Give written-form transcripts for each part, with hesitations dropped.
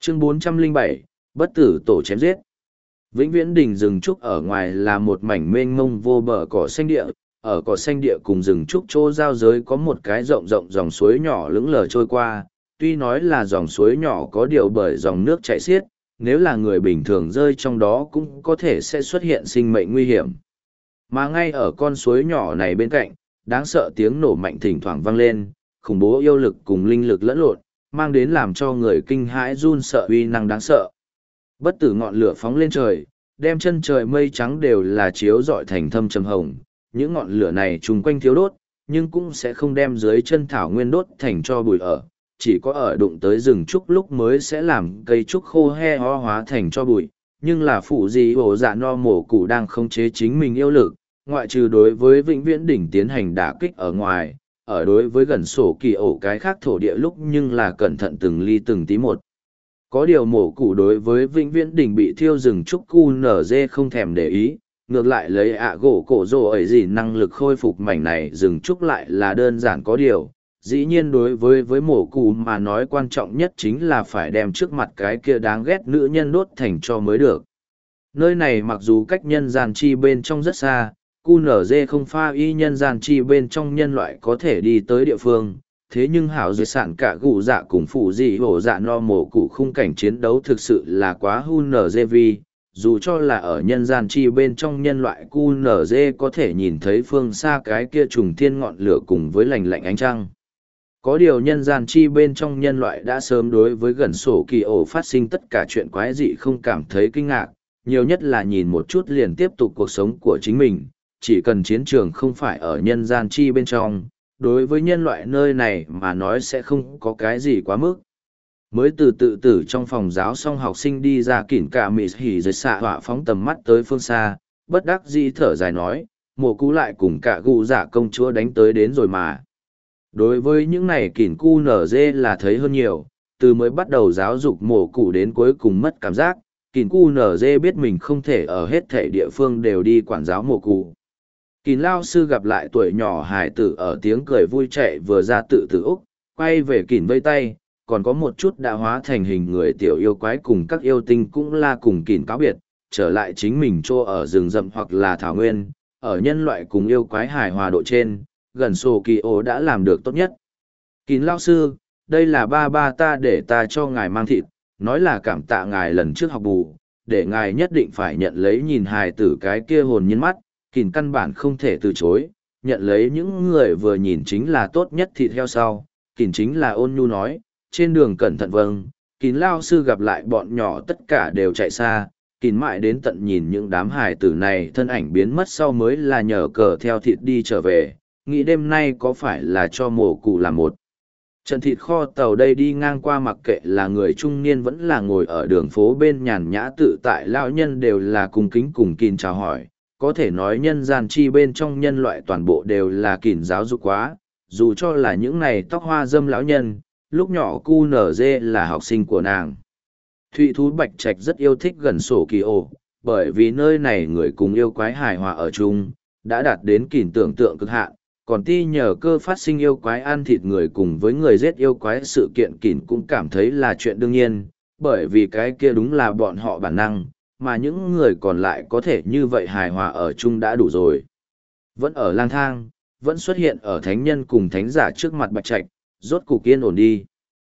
Chương 407, Bất tử tổ chém giết. Vĩnh viễn đỉnh rừng trúc ở ngoài là một mảnh mênh mông vô bờ cỏ xanh địa, ở cỏ xanh địa cùng rừng trúc chỗ giao giới có một cái rộng rộng dòng suối nhỏ lững lờ trôi qua, tuy nói là dòng suối nhỏ có điều bởi dòng nước chảy xiết, nếu là người bình thường rơi trong đó cũng có thể sẽ xuất hiện sinh mệnh nguy hiểm. Mà ngay ở con suối nhỏ này bên cạnh, đáng sợ tiếng nổ mạnh thỉnh thoảng vang lên, khủng bố yêu lực cùng linh lực lẫn lộn, mang đến làm cho người kinh hãi run sợ uy năng đáng sợ. Bất tử ngọn lửa phóng lên trời, đem chân trời mây trắng đều là chiếu rọi thành thâm trầm hồng, những ngọn lửa này chung quanh thiếu đốt, nhưng cũng sẽ không đem dưới chân thảo nguyên đốt thành cho bụi ở, chỉ có ở đụng tới rừng trúc lúc mới sẽ làm cây trúc khô he ho hóa thành cho bụi, nhưng là phụ gì ổ dạ no mổ cụ đang khống chế chính mình yêu lực, ngoại trừ đối với vĩnh viễn đỉnh tiến hành đả kích ở ngoài, ở đối với gần sổ kỳ ổ cái khác thổ địa lúc nhưng là cẩn thận từng ly từng tí một. Có điều mổ cụ đối với vĩnh viễn đỉnh bị thiêu rừng trúc cu nở dê không thèm để ý, ngược lại lấy ạ gỗ cổ rồ ấy gì năng lực khôi phục mảnh này rừng trúc lại là đơn giản có điều. Dĩ nhiên đối với mổ cụ mà nói quan trọng nhất chính là phải đem trước mặt cái kia đáng ghét nữ nhân đốt thành cho mới được. Nơi này mặc dù cách nhân gian chi bên trong rất xa, QNZ không pha y nhân gian chi bên trong nhân loại có thể đi tới địa phương, thế nhưng hảo dưới sản cả gụ dạ cùng phụ dị hổ dạ no mổ cụ khung cảnh chiến đấu thực sự là quá QNZ dù cho là ở nhân gian chi bên trong nhân loại QNZ có thể nhìn thấy phương xa cái kia trùng thiên ngọn lửa cùng với lành lạnh ánh trăng. Có điều nhân gian chi bên trong nhân loại đã sớm đối với gần sổ kỳ ổ phát sinh tất cả chuyện quái dị không cảm thấy kinh ngạc, nhiều nhất là nhìn một chút liền tiếp tục cuộc sống của chính mình, chỉ cần chiến trường không phải ở nhân gian chi bên trong, đối với nhân loại nơi này mà nói sẽ không có cái gì quá mức. Mới từ tự tử trong phòng giáo xong học sinh đi ra kỉn cả mị hỉ dưới xạ họa phóng tầm mắt tới phương xa, bất đắc dĩ thở dài nói, mùa cú lại cùng cả gù giả công chúa đánh tới đến rồi mà. Đối với những này kỉn cu nở dê là thấy hơn nhiều, từ mới bắt đầu giáo dục mổ cụ đến cuối cùng mất cảm giác, kỉn cu nở dê biết mình không thể ở hết thể địa phương đều đi quản giáo mổ cụ. Kỉn lao sư gặp lại tuổi nhỏ hải tử ở tiếng cười vui chạy vừa ra tự tử Úc, quay về kỉn vây tay, còn có một chút đã hóa thành hình người tiểu yêu quái cùng các yêu tinh cũng la cùng kỉn cáo biệt, trở lại chính mình trô ở rừng rậm hoặc là thảo nguyên, ở nhân loại cùng yêu quái hài hòa độ trên. Gần sổ kỳ ổ đã làm được tốt nhất. Kín lao sư, đây là ba ta để ta cho ngài mang thịt, nói là cảm tạ ngài lần trước học bù, để ngài nhất định phải nhận lấy nhìn hài tử cái kia hồn nhiên mắt, kín căn bản không thể từ chối, nhận lấy những người vừa nhìn chính là tốt nhất thịt heo sau, kín chính là ôn nhu nói, trên đường cẩn thận vâng, kín lao sư gặp lại bọn nhỏ tất cả đều chạy xa, kín mãi đến tận nhìn những đám hài tử này thân ảnh biến mất sau mới là nhờ cờ theo thịt đi trở về. Nghĩ đêm nay có phải là cho mổ cụ làm một trận thịt kho tàu đây đi ngang qua mặc kệ là người trung niên vẫn là ngồi ở đường phố bên nhàn nhã tự tại lão nhân đều là cung kính cùng kín chào hỏi, có thể nói nhân gian chi bên trong nhân loại toàn bộ đều là kín giáo dục quá, dù cho là những này tóc hoa dâm lão nhân, lúc nhỏ cu nở dê là học sinh của nàng. Thụy thú bạch trạch rất yêu thích gần sổ kỳ ổ, bởi vì nơi này người cùng yêu quái hài hòa ở chung, đã đạt đến kín tưởng tượng cực hạn. Còn ti nhờ cơ phát sinh yêu quái ăn thịt người cùng với người giết yêu quái sự kiện kỉn cũng cảm thấy là chuyện đương nhiên, bởi vì cái kia đúng là bọn họ bản năng, mà những người còn lại có thể như vậy hài hòa ở chung đã đủ rồi. Vẫn ở lang thang, vẫn xuất hiện ở thánh nhân cùng thánh giả trước mặt bạch trạch, rốt cục yên ổn đi.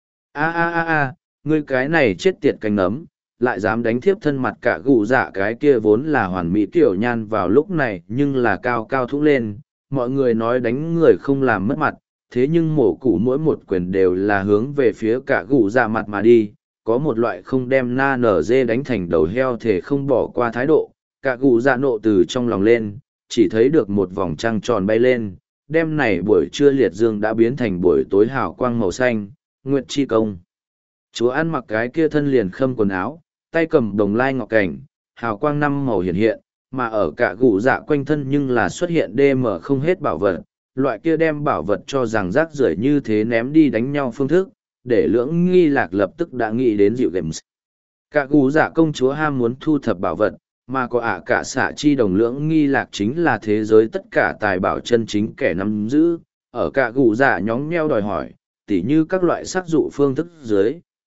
Ngươi cái này chết tiệt cánh nấm, lại dám đánh thiếp thân mặt cả gù dạ cái kia vốn là hoàn mỹ tiểu nhan vào lúc này nhưng là cao cao thúc lên. Mọi người nói đánh người không làm mất mặt, thế nhưng mổ cụ mỗi một quyền đều là hướng về phía cả gù dạ mặt mà đi, có một loại không đem na nở dê đánh thành đầu heo thể không bỏ qua thái độ, cả gù dạ nộ từ trong lòng lên, chỉ thấy được một vòng trăng tròn bay lên, đêm này buổi trưa liệt dương đã biến thành buổi tối hào quang màu xanh, nguyệt chi công. Chúa ăn mặc cái kia thân liền khâm quần áo, tay cầm đồng lai ngọc cảnh, hào quang năm màu hiện hiện, mà ở cả gù dạ quanh thân nhưng là xuất hiện đê mở không hết bảo vật, loại kia đem bảo vật cho rằng rác rưởi như thế ném đi đánh nhau phương thức, để lưỡng nghi lạc lập tức đã nghĩ đến dịu games. Cả gù dạ công chúa ham muốn thu thập bảo vật, mà có cả xạ chi đồng lưỡng nghi lạc chính là thế giới tất cả tài bảo chân chính kẻ nắm giữ, ở cả gù dạ nhóng nheo đòi hỏi, tỉ như các loại sắc dụ phương thức dưới,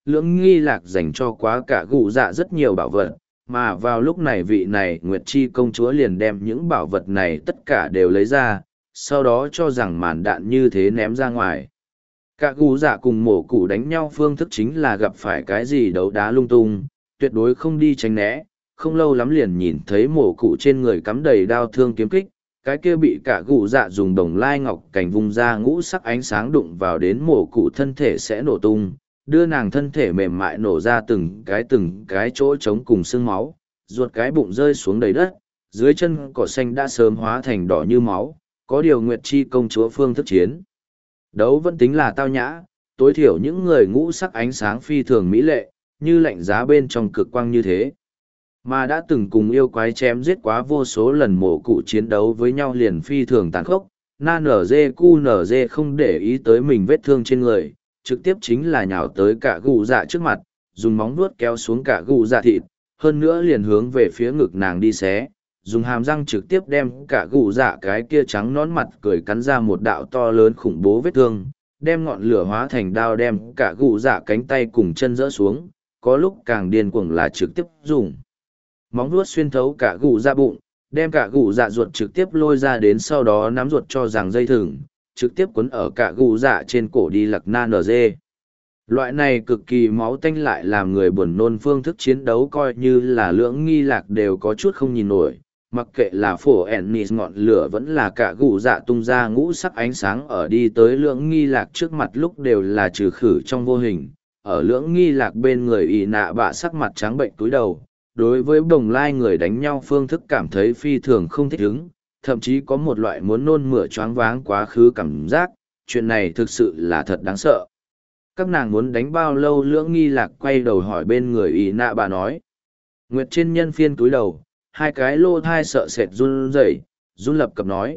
lưỡng nghi lạc dành cho quá cả gù dạ rất nhiều bảo vật, mà vào lúc này vị này Nguyệt Chi công chúa liền đem những bảo vật này tất cả đều lấy ra, sau đó cho rằng màn đạn như thế ném ra ngoài. Cả gù dạ cùng mổ cụ đánh nhau phương thức chính là gặp phải cái gì đấu đá lung tung, tuyệt đối không đi tránh né, không lâu lắm liền nhìn thấy mổ cụ trên người cắm đầy đao thương kiếm kích, cái kia bị cả gù dạ dùng đồng lai ngọc cảnh vung ra ngũ sắc ánh sáng đụng vào đến mổ cụ thân thể sẽ nổ tung, đưa nàng thân thể mềm mại nổ ra từng cái chỗ trống cùng xương máu, ruột cái bụng rơi xuống đầy đất, dưới chân cỏ xanh đã sớm hóa thành đỏ như máu, có điều Nguyệt Chi công chúa phương thức chiến. Đấu vẫn tính là tao nhã, tối thiểu những người ngũ sắc ánh sáng phi thường mỹ lệ, như lạnh giá bên trong cực quang như thế. Mà đã từng cùng yêu quái chém giết quá vô số lần mổ cụ chiến đấu với nhau liền phi thường tàn khốc, na nở dê cu nở dê không để ý tới mình vết thương trên người, trực tiếp chính là nhào tới cả gù dạ trước mặt, dùng móng vuốt kéo xuống cả gù dạ thịt, hơn nữa liền hướng về phía ngực nàng đi xé, dùng hàm răng trực tiếp đem cả gù dạ cái kia trắng nón mặt cười cắn ra một đạo to lớn khủng bố vết thương, đem ngọn lửa hóa thành đao đem cả gù dạ cánh tay cùng chân rỡ xuống, có lúc càng điên cuồng là trực tiếp dùng móng vuốt xuyên thấu cả gù dạ bụng, đem cả gù dạ ruột trực tiếp lôi ra đến sau đó nắm ruột cho rằng dây thừng, trực tiếp quấn ở cả gù dạ trên cổ đi lặc na nở dê. Loại này cực kỳ máu tanh lại làm người buồn nôn phương thức chiến đấu coi như là lưỡng nghi lạc đều có chút không nhìn nổi, mặc kệ là phổ ennis ngọn lửa vẫn là cả gù dạ tung ra ngũ sắc ánh sáng ở đi tới lưỡng nghi lạc trước mặt lúc đều là trừ khử trong vô hình. Ở lưỡng nghi lạc bên người ỷ nạ bạ sắc mặt trắng bệnh túi đầu, đối với bồng lai người đánh nhau phương thức cảm thấy phi thường không thích ứng, thậm chí có một loại muốn nôn mửa choáng váng quá khứ cảm giác, chuyện này thực sự là thật đáng sợ. Các nàng muốn đánh bao lâu lưỡng nghi lạc quay đầu hỏi bên người ỷ nạ bà nói. Nguyệt trên nhân phiên túi đầu, hai cái lô thai sợ sệt run rẩy, run lập cập nói,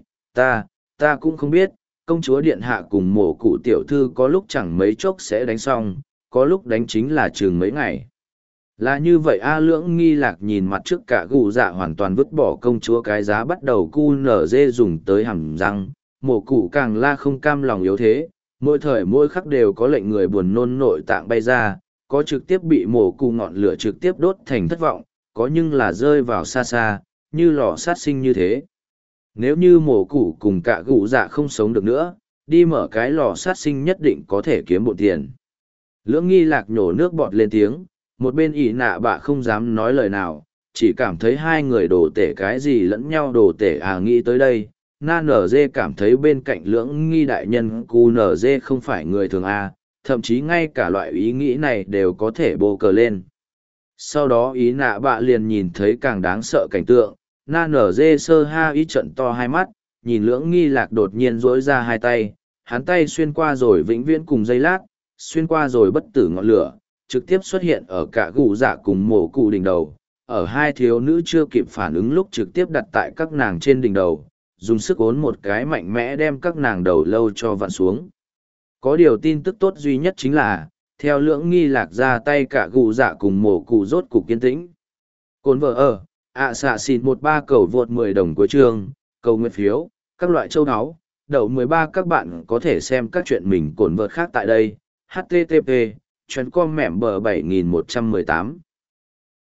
ta cũng không biết, công chúa điện hạ cùng mổ cụ tiểu thư có lúc chẳng mấy chốc sẽ đánh xong, có lúc đánh chính là chừng mấy ngày. Là như vậy a lưỡng nghi lạc nhìn mặt trước cả gù dạ hoàn toàn vứt bỏ công chúa cái giá bắt đầu cu nở dê dùng tới hàm răng, mổ cụ càng la không cam lòng yếu thế, mỗi thời mỗi khắc đều có lệnh người buồn nôn nội tạng bay ra, có trực tiếp bị mổ cụ ngọn lửa trực tiếp đốt thành thất vọng, có nhưng là rơi vào xa xa, như lò sát sinh như thế. Nếu như mổ cụ cùng cả gù dạ không sống được nữa, đi mở cái lò sát sinh nhất định có thể kiếm bộ tiền. Lưỡng nghi lạc nhổ nước bọt lên tiếng, một bên ỷ nạ bạ không dám nói lời nào, chỉ cảm thấy hai người đồ tể cái gì lẫn nhau đồ tể nghĩ tới đây. Na nở dê cảm thấy bên cạnh lưỡng nghi đại nhân cu nở dê không phải người thường thậm chí ngay cả loại ý nghĩ này đều có thể bô cờ lên. Sau đó ý nạ bạ liền nhìn thấy càng đáng sợ cảnh tượng, na nở dê sơ ha ý trận to hai mắt, nhìn lưỡng nghi lạc đột nhiên dỗi ra hai tay, hắn tay xuyên qua rồi vĩnh viễn cùng dây lát, xuyên qua rồi bất tử ngọn lửa, trực tiếp xuất hiện ở cả gù dạ cùng mổ cụ đỉnh đầu, ở hai thiếu nữ chưa kịp phản ứng lúc trực tiếp đặt tại các nàng trên đỉnh đầu, dùng sức ốn một cái mạnh mẽ đem các nàng đầu lâu cho vặn xuống. Có điều tin tức tốt duy nhất chính là, theo lưỡng nghi lạc ra tay cả gù dạ cùng mổ cụ rốt cục kiên tĩnh. Cồn vợ xạ xịn 13 cầu vượt 10 đồng của trường, cầu nguyện phiếu, các loại châu áo, đậu 13 các bạn có thể xem các chuyện mình cồn vợt khác tại đây, http, chuyến com mẻm bờ 7118.